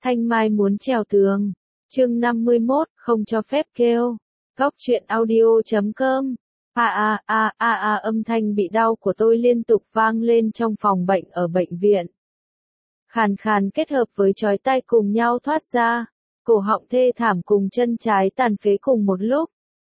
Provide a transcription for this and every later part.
Thanh Mai muốn trèo tường. Chương 51, không cho phép kêu. Góc truyện audio.com. Âm thanh bị đau của tôi liên tục vang lên trong phòng bệnh ở bệnh viện. Khàn khàn kết hợp với chói tai cùng nhau thoát ra, cổ họng thê thảm cùng chân trái tàn phế cùng một lúc.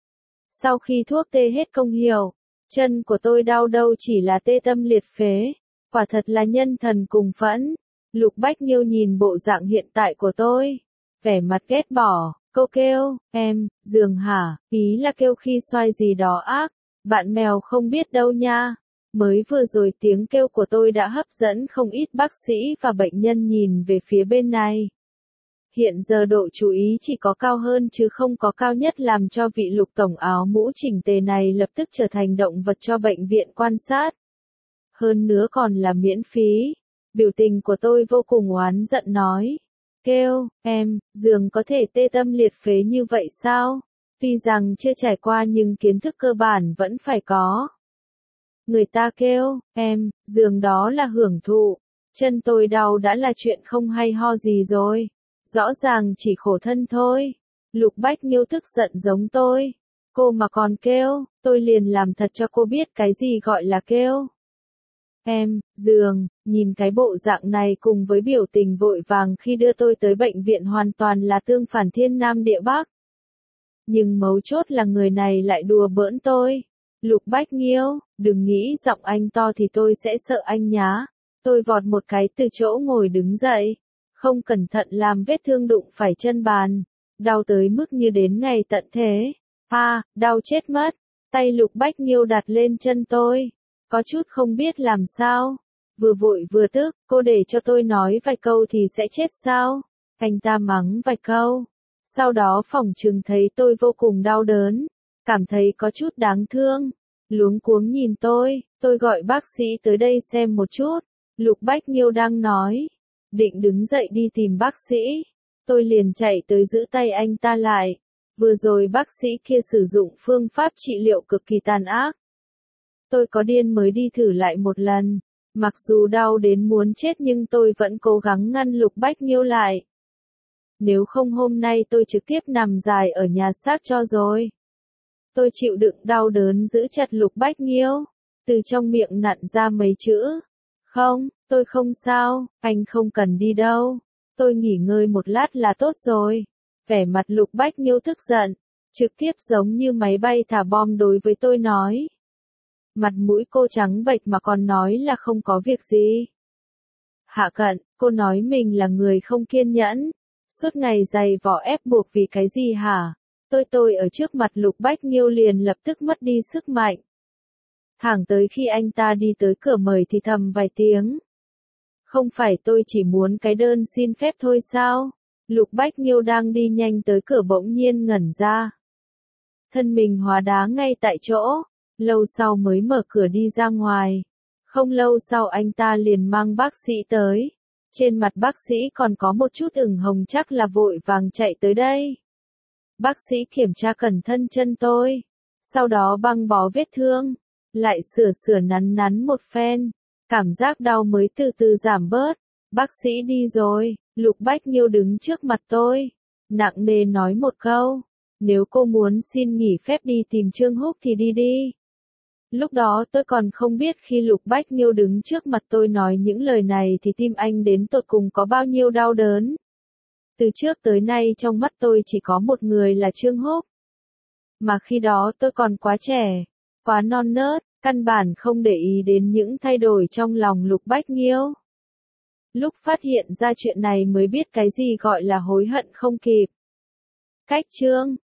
Sau khi thuốc tê hết công hiệu, chân của tôi đau đâu chỉ là tê tâm liệt phế, quả thật là nhân thần cùng phẫn. Lục Bách Nhiêu nhìn bộ dạng hiện tại của tôi, vẻ mặt ghét bỏ, cô kêu, em, giường hả, ý là kêu khi xoay gì đó ác, bạn mèo không biết đâu nha. Mới vừa rồi tiếng kêu của tôi đã hấp dẫn không ít bác sĩ và bệnh nhân nhìn về phía bên này. Hiện giờ độ chú ý chỉ có cao hơn chứ không có cao nhất làm cho vị Lục tổng áo mũ chỉnh tề này lập tức trở thành động vật cho bệnh viện quan sát. Hơn nữa còn là miễn phí. Biểu tình của tôi vô cùng oán giận nói. Kêu, em, giường có thể tê tâm liệt phế như vậy sao? Tuy rằng chưa trải qua nhưng kiến thức cơ bản vẫn phải có. Người ta kêu, em, giường đó là hưởng thụ. Chân tôi đau đã là chuyện không hay ho gì rồi. Rõ ràng chỉ khổ thân thôi. Lục Bách Nhiêu tức giận giống tôi. Cô mà còn kêu, tôi liền làm thật cho cô biết cái gì gọi là kêu. Em, giường, nhìn cái bộ dạng này cùng với biểu tình vội vàng khi đưa tôi tới bệnh viện hoàn toàn là tương phản thiên nam địa bắc. Nhưng mấu chốt là người này lại đùa bỡn tôi. Lục Bách Nhiêu, đừng nghĩ giọng anh to thì tôi sẽ sợ anh nhá. Tôi vọt một cái từ chỗ ngồi đứng dậy. Không cẩn thận làm vết thương đụng phải chân bàn. Đau tới mức như đến ngày tận thế. Đau chết mất. Tay Lục Bách Nhiêu đặt lên chân tôi. Có chút không biết làm sao. Vừa vội vừa tức, cô để cho tôi nói vài câu thì sẽ chết sao? Anh ta mắng vài câu. Sau đó phỏng chừng thấy tôi vô cùng đau đớn. Cảm thấy có chút đáng thương. Luống cuống nhìn tôi gọi bác sĩ tới đây xem một chút. Lục Bách Nhiêu đang nói. Định đứng dậy đi tìm bác sĩ. Tôi liền chạy tới giữ tay anh ta lại. Vừa rồi bác sĩ kia sử dụng phương pháp trị liệu cực kỳ tàn ác. Tôi có điên mới đi thử lại một lần. Mặc dù đau đến muốn chết nhưng tôi vẫn cố gắng ngăn Lục Bách Nhiêu lại. Nếu không hôm nay tôi trực tiếp nằm dài ở nhà xác cho rồi. Tôi chịu đựng đau đớn giữ chặt Lục Bách Nhiêu. Từ trong miệng nặn ra mấy chữ. Không, tôi không sao, anh không cần đi đâu. Tôi nghỉ ngơi một lát là tốt rồi. Vẻ mặt Lục Bách Nhiêu tức giận. Trực tiếp giống như máy bay thả bom đối với tôi nói. Mặt mũi cô trắng bệch mà còn nói là không có việc gì. Hạ Cận, cô nói mình là người không kiên nhẫn. Suốt ngày giày vò ép buộc vì cái gì hả? Tôi ở trước mặt Lục Bách Nhiêu liền lập tức mất đi sức mạnh. Thẳng tới khi anh ta đi tới cửa mời thì thầm vài tiếng. Không phải tôi chỉ muốn cái đơn xin phép thôi sao? Lục Bách Nhiêu đang đi nhanh tới cửa bỗng nhiên ngẩn ra. Thân mình hóa đá ngay tại chỗ. Lâu sau mới mở cửa đi ra ngoài. Không lâu sau anh ta liền mang bác sĩ tới. Trên mặt bác sĩ còn có một chút ửng hồng chắc là vội vàng chạy tới đây. Bác sĩ kiểm tra cẩn thận chân tôi. Sau đó băng bó vết thương. Lại sửa nắn một phen. Cảm giác đau mới từ từ giảm bớt. Bác sĩ đi rồi. Lục Bách Nhiêu đứng trước mặt tôi. Nặng nề nói một câu. Nếu cô muốn xin nghỉ phép đi tìm Trương Húc thì đi đi. Lúc đó tôi còn không biết khi Lục Bách Nhiêu đứng trước mặt tôi nói những lời này thì tim anh đến tột cùng có bao nhiêu đau đớn. Từ trước tới nay trong mắt tôi chỉ có một người là Trương Húc. Mà khi đó tôi còn quá trẻ, quá non nớt, căn bản không để ý đến những thay đổi trong lòng Lục Bách Nhiêu. Lúc phát hiện ra chuyện này mới biết cái gì gọi là hối hận không kịp. Cách chương